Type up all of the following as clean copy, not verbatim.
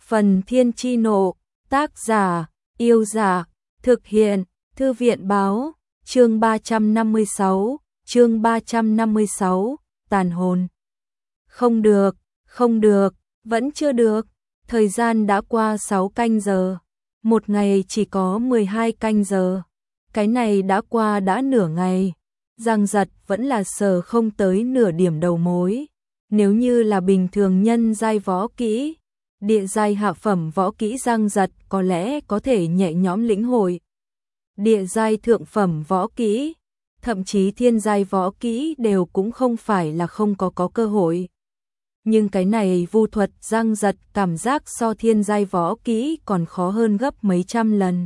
Phần Thiên Chi Nộ, tác giả, Yêu Dạ, thực hiện, Thư viện Báo, chương 356, tàn hồn. Không được, vẫn chưa được, thời gian đã qua 6 canh giờ, một ngày chỉ có 12 canh giờ, cái này đã qua đã nửa ngày, Giang Giật vẫn là sờ không tới nửa điểm đầu mối, nếu như là bình thường nhân giai võ kỹ, địa giai hạ phẩm võ kỹ Giang Giật có lẽ có thể nhẹ nhõm lĩnh hội. Địa giai thượng phẩm võ kỹ, thậm chí thiên giai võ kỹ đều cũng không phải là không có cơ hội. Nhưng cái này vu thuật Giang Giật cảm giác so thiên giai võ kỹ còn khó hơn gấp mấy trăm lần.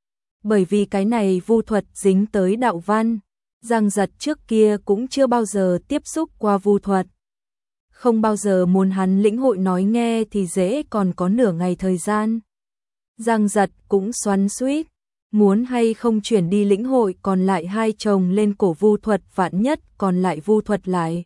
Bởi vì cái này vu thuật dính tới đạo văn, Giang Giật trước kia cũng chưa bao giờ tiếp xúc qua vu thuật. Không bao giờ muốn hắn lĩnh hội nói nghe thì dễ, còn có nửa ngày thời gian. Giang Giật cũng xoắn xuýt, muốn hay không chuyển đi lĩnh hội còn lại hai chồng lên cổ vu thuật, vạn nhất còn lại vu thuật lại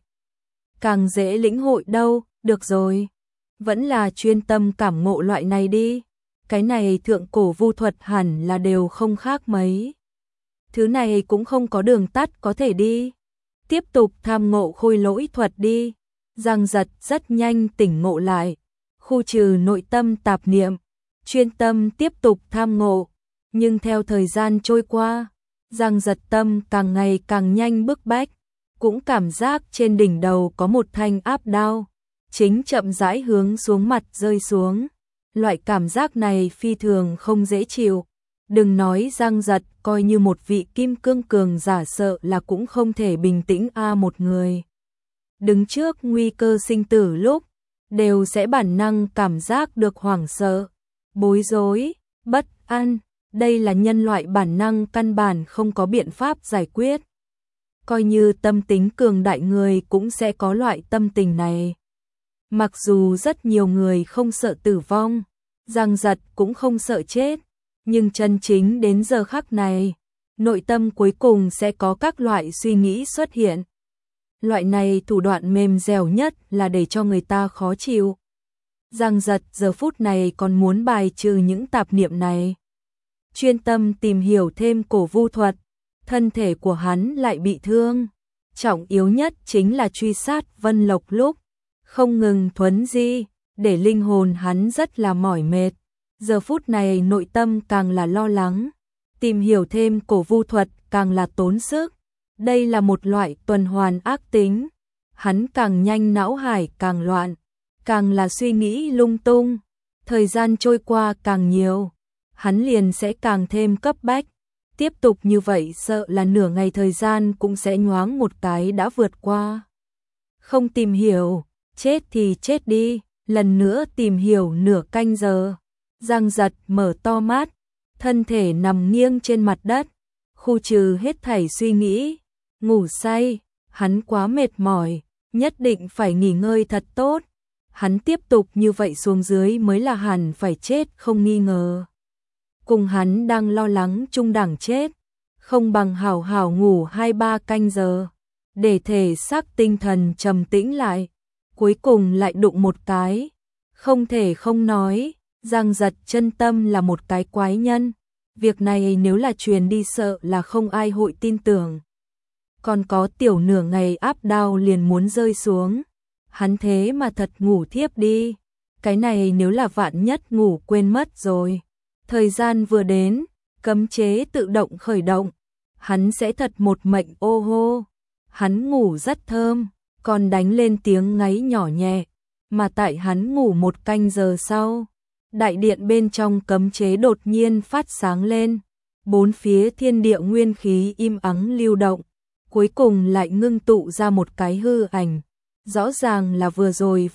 càng dễ lĩnh hội đâu. Được rồi, vẫn là chuyên tâm cảm ngộ loại này đi. Cái này thượng cổ vu thuật hẳn là đều không khác mấy. Thứ này cũng không có đường tắt có thể đi. Tiếp tục tham ngộ khôi lỗi thuật đi. Giang Giật rất nhanh tỉnh ngộ lại, khu trừ nội tâm tạp niệm, chuyên tâm tiếp tục tham ngộ. Nhưng theo thời gian trôi qua, Giang Giật tâm càng ngày càng nhanh bức bách, cũng cảm giác trên đỉnh đầu có một thanh áp đao, chính chậm rãi hướng xuống mặt rơi xuống. Loại cảm giác này phi thường không dễ chịu. Đừng nói Giang Giật, coi như một vị kim cương cường giả sợ là cũng không thể bình tĩnh một người. Đứng trước nguy cơ sinh tử lúc, đều sẽ bản năng cảm giác được hoảng sợ, bối rối, bất an. Đây là nhân loại bản năng căn bản không có biện pháp giải quyết. Coi như tâm tính cường đại người cũng sẽ có loại tâm tình này. Mặc dù rất nhiều người không sợ tử vong, Giang Giật cũng không sợ chết, nhưng chân chính đến giờ khắc này, nội tâm cuối cùng sẽ có các loại suy nghĩ xuất hiện. Loại này thủ đoạn mềm dẻo nhất là để cho người ta khó chịu. Giang Giật giờ phút này còn muốn bài trừ những tạp niệm này, chuyên tâm tìm hiểu thêm cổ vu thuật. Thân thể của hắn lại bị thương, trọng yếu nhất chính là truy sát Vân Lộc lúc không ngừng thuấn di, để linh hồn hắn rất là mỏi mệt. Giờ phút này nội tâm càng là lo lắng, tìm hiểu thêm cổ vu thuật càng là tốn sức. Đây là một loại tuần hoàn ác tính. Hắn càng nhanh não hải càng loạn, càng là suy nghĩ lung tung. Thời gian trôi qua càng nhiều, hắn liền sẽ càng thêm cấp bách. Tiếp tục như vậy sợ là nửa ngày thời gian cũng sẽ nhoáng một cái đã vượt qua. Không tìm hiểu, chết thì chết đi. Lần nữa tìm hiểu nửa canh giờ, Giang Giật mở to mắt, thân thể nằm nghiêng trên mặt đất, khu trừ hết thảy suy nghĩ, ngủ say. Hắn quá mệt mỏi, nhất định phải nghỉ ngơi thật tốt. Hắn tiếp tục như vậy xuống dưới mới là hẳn phải chết không nghi ngờ. Cùng hắn đang lo lắng chung đẳng chết, không bằng hảo hảo ngủ 2-3 canh giờ, để thể xác tinh thần trầm tĩnh lại. Cuối cùng lại đụng một cái, không thể không nói, Giang Giật chân tâm là một cái quái nhân. Việc này nếu là truyền đi sợ là không ai hội tin tưởng. Còn có tiểu nửa ngày áp đao liền muốn rơi xuống, hắn thế mà thật ngủ thiếp đi. Cái này nếu là vạn nhất ngủ quên mất rồi, thời gian vừa đến, cấm chế tự động khởi động, hắn sẽ thật một mệnh ô hô. Hắn ngủ rất thơm, còn đánh lên tiếng ngáy nhỏ nhẹ, mà tại hắn ngủ một canh giờ sau, đại điện bên trong cấm chế đột nhiên phát sáng lên, bốn phía thiên địa nguyên khí im ắng lưu động, cuối cùng lại ngưng tụ ra một cái hư ảnh, rõ ràng là vừa rồi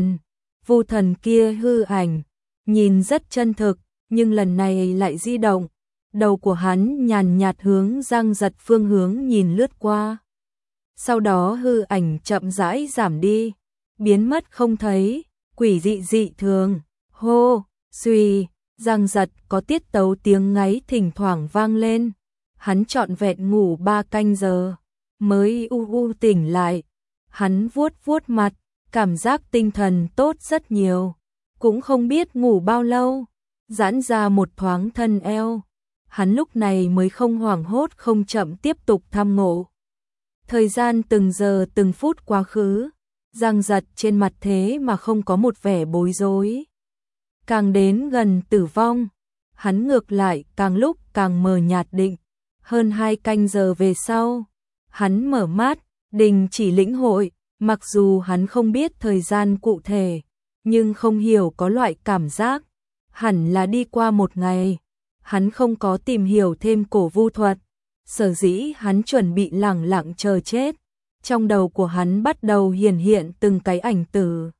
Vu thần kia hư ảnh, nhìn rất chân thực, nhưng lần này lại di động, đầu của hắn nhàn nhạt hướng Giang Giật phương hướng nhìn lướt qua. Sau đó hư ảnh chậm rãi giảm đi, biến mất không thấy, quỷ dị thường. Hô, suy, Giang Giật có tiết tấu tiếng ngáy thỉnh thoảng vang lên. Hắn trọn vẹn ngủ 3 canh giờ, mới tỉnh lại. Hắn vuốt vuốt mặt, cảm giác tinh thần tốt rất nhiều. cũng không biết ngủ bao lâu, giãn ra một thoáng thân eo. Hắn lúc này mới không hoảng hốt không chậm tiếp tục tham ngộ. Thời gian từng giờ từng phút quá khứ, Giang Giật trên mặt thế mà không có một vẻ bối rối. Càng đến gần tử vong, hắn ngược lại càng lúc càng mờ nhạt định. Hơn 2 canh giờ về sau, hắn mở mắt, đình chỉ lĩnh hội, mặc dù hắn không biết thời gian cụ thể, nhưng không hiểu có loại cảm giác, hẳn là đi qua một ngày. Hắn không có tìm hiểu thêm cổ vu thuật, sở dĩ hắn chuẩn bị lẳng lặng chờ chết. Trong đầu của hắn bắt đầu hiển hiện từng cái ảnh từ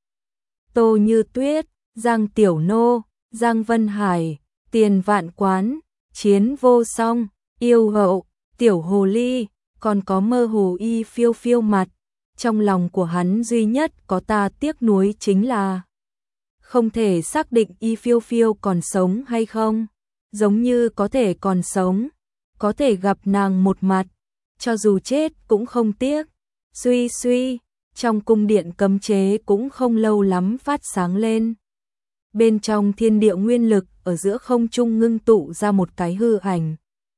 Tô Như Tuyết, Giang Tiểu Nô, Giang Vân Hải, Tiền Vạn Quán, Chiến Vô Song, Yêu Hậu, Tiểu Hồ Ly, còn có mơ hồ Y Phiêu Phiêu mặt. Trong lòng của hắn duy nhất có ta tiếc nuối chính là không thể xác định Y Phiêu Phiêu còn sống hay không. Giống như có thể còn sống, có thể gặp nàng một mặt, cho dù chết cũng không tiếc. Suy suy, trong cung điện cấm chế cũng không lâu lắm phát sáng lên. Bên trong thiên địa nguyên lực ở giữa không trung ngưng tụ ra một cái hư ảnh.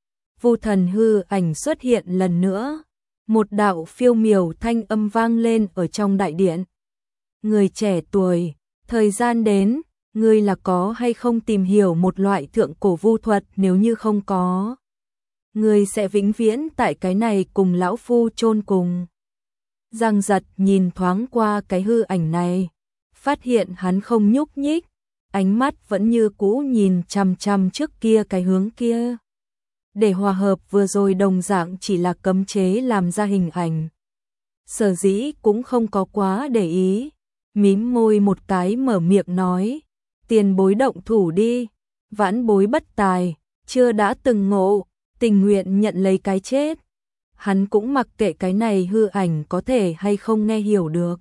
Vu thần hư ảnh xuất hiện lần nữa, một đạo phiêu miểu thanh âm vang lên ở trong đại điện. Người trẻ tuổi, thời gian đến, ngươi là có hay không tìm hiểu một loại thượng cổ vu thuật, nếu như không có, ngươi sẽ vĩnh viễn tại cái này cùng lão phu chôn cùng. Giang Giật nhìn thoáng qua cái hư ảnh này, phát hiện hắn không nhúc nhích, ánh mắt vẫn như cũ nhìn chằm chằm trước kia cái hướng kia. Để hòa hợp vừa rồi đồng dạng chỉ là cấm chế làm ra hình ảnh. Sở dĩ cũng không có quá để ý, mím môi một cái mở miệng nói, tiền bối động thủ đi, vãn bối bất tài, chưa đã từng ngộ, tình nguyện nhận lấy cái chết. Hắn cũng mặc kệ cái này hư ảnh có thể hay không nghe hiểu được.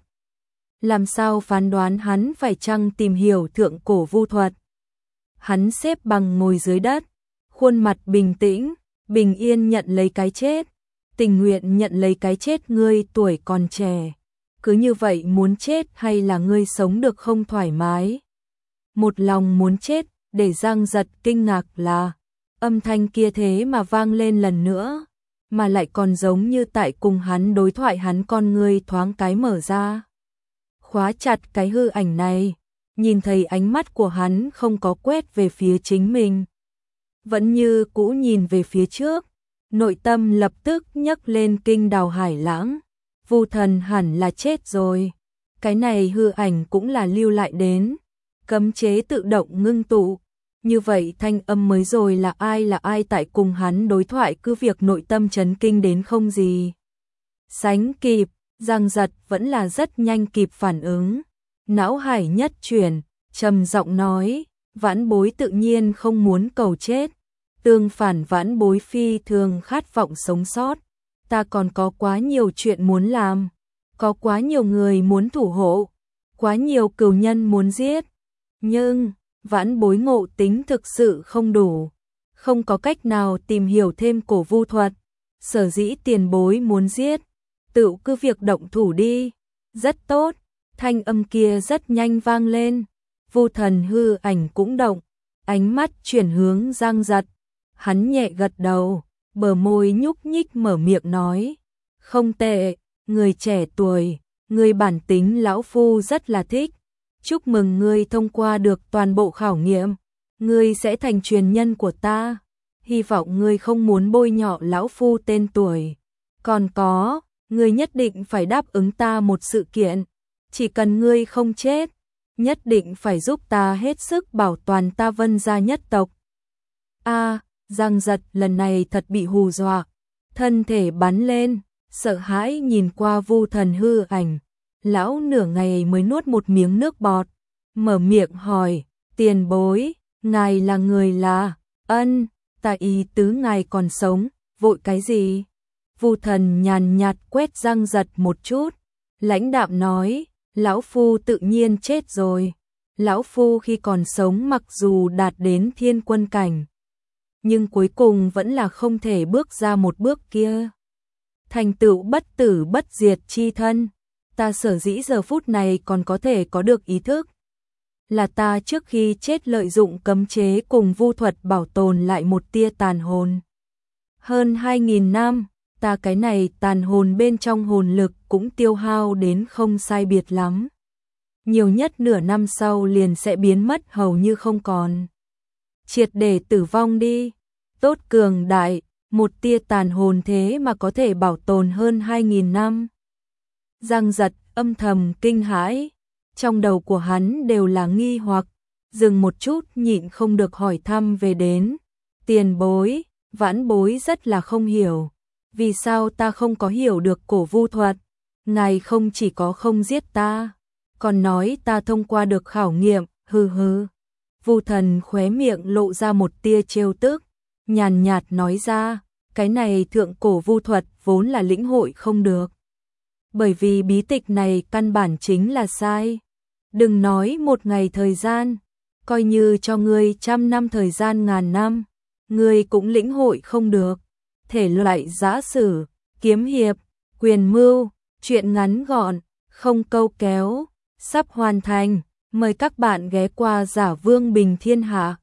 Làm sao phán đoán hắn phải chăng tìm hiểu thượng cổ vu thuật. Hắn xếp bằng ngồi dưới đất, khuôn mặt bình tĩnh, bình yên nhận lấy cái chết, tình nguyện nhận lấy cái chết. Ngươi tuổi còn trẻ, cứ như vậy muốn chết hay là ngươi sống được không thoải mái? Một lòng muốn chết, để Giang Giật kinh ngạc là âm thanh kia thế mà vang lên lần nữa, mà lại còn giống như tại cùng hắn đối thoại. Hắn con ngươi thoáng cái mở ra, khóa chặt cái hư ảnh này, nhìn thấy ánh mắt của hắn không có quét về phía chính mình, vẫn như cũ nhìn về phía trước. Nội tâm lập tức nhấc lên kinh đào hải lãng. Vu thần hẳn là chết rồi, cái này hư ảnh cũng là lưu lại đến, cấm chế tự động ngưng tụ. Như vậy thanh âm mới rồi là ai tại cùng hắn đối thoại, cứ việc nội tâm chấn kinh đến không gì sánh kịp. Giang Giật vẫn là rất nhanh kịp phản ứng, não hải nhất chuyển, trầm giọng nói, vãn bối tự nhiên không muốn cầu chết, tương phản vãn bối phi thường khát vọng sống sót. Ta còn có quá nhiều chuyện muốn làm, có quá nhiều người muốn thủ hộ, quá nhiều cừu nhân muốn giết, nhưng vãn bối ngộ tính thực sự không đủ, không có cách nào tìm hiểu thêm cổ vu thuật. Sở dĩ tiền bối muốn giết, tự cứ việc động thủ đi. Rất tốt, thanh âm kia rất nhanh vang lên, Vu thần hư ảnh cũng động, ánh mắt chuyển hướng Giang Giật. Hắn nhẹ gật đầu, bờ môi nhúc nhích mở miệng nói, không tệ, người trẻ tuổi, người bản tính lão phu rất là thích. Chúc mừng ngươi thông qua được toàn bộ khảo nghiệm, ngươi sẽ thành truyền nhân của ta. Hy vọng ngươi không muốn bôi nhọ lão phu tên tuổi. Còn có, ngươi nhất định phải đáp ứng ta một sự kiện, chỉ cần ngươi không chết, nhất định phải giúp ta hết sức bảo toàn ta Vân gia nhất tộc. Giang Giật lần này thật bị hù dọa, thân thể bắn lên, sợ hãi nhìn qua Vu thần hư ảnh. Lão nửa ngày mới nuốt một miếng nước bọt, mở miệng hỏi, tiền bối, ngài là người là? Ân, ta ý tứ ngài còn sống, vội cái gì? Vu thần nhàn nhạt quét Giang Giật một chút, lãnh đạm nói, lão phu tự nhiên chết rồi. Lão phu khi còn sống mặc dù đạt đến thiên quân cảnh, nhưng cuối cùng vẫn là không thể bước ra một bước kia, thành tựu bất tử bất diệt chi thân. Ta sở dĩ giờ phút này còn có thể có được ý thức, là ta trước khi chết lợi dụng cấm chế cùng vu thuật bảo tồn lại một tia tàn hồn. Hơn 2.000 năm, ta cái này tàn hồn bên trong hồn lực cũng tiêu hao đến không sai biệt lắm. Nhiều nhất nửa năm sau liền sẽ biến mất hầu như không còn. Triệt để tử vong đi. Tốt cường đại, một tia tàn hồn thế mà có thể bảo tồn hơn 2.000 năm. Giang Giật âm thầm kinh hãi, trong đầu của hắn đều là nghi hoặc, dừng một chút nhịn không được hỏi thăm về đến. Tiền bối, vãn bối rất là không hiểu, vì sao ta không có hiểu được cổ vu thuật, ngài không chỉ có không giết ta, còn nói ta thông qua được khảo nghiệm, hừ hừ. Vu Thần khóe miệng lộ ra một tia trêu tức, nhàn nhạt nói ra, cái này thượng cổ vu thuật vốn là lĩnh hội không được. Bởi vì bí tịch này căn bản chính là sai. Đừng nói một ngày thời gian, coi như cho ngươi 100 năm thời gian ngàn năm, ngươi cũng lĩnh hội không được. Thể loại giã sử, kiếm hiệp, quyền mưu, truyện ngắn gọn, không câu kéo, sắp hoàn thành. Mời các bạn ghé qua Giả Vương Bình Thiên Hạ.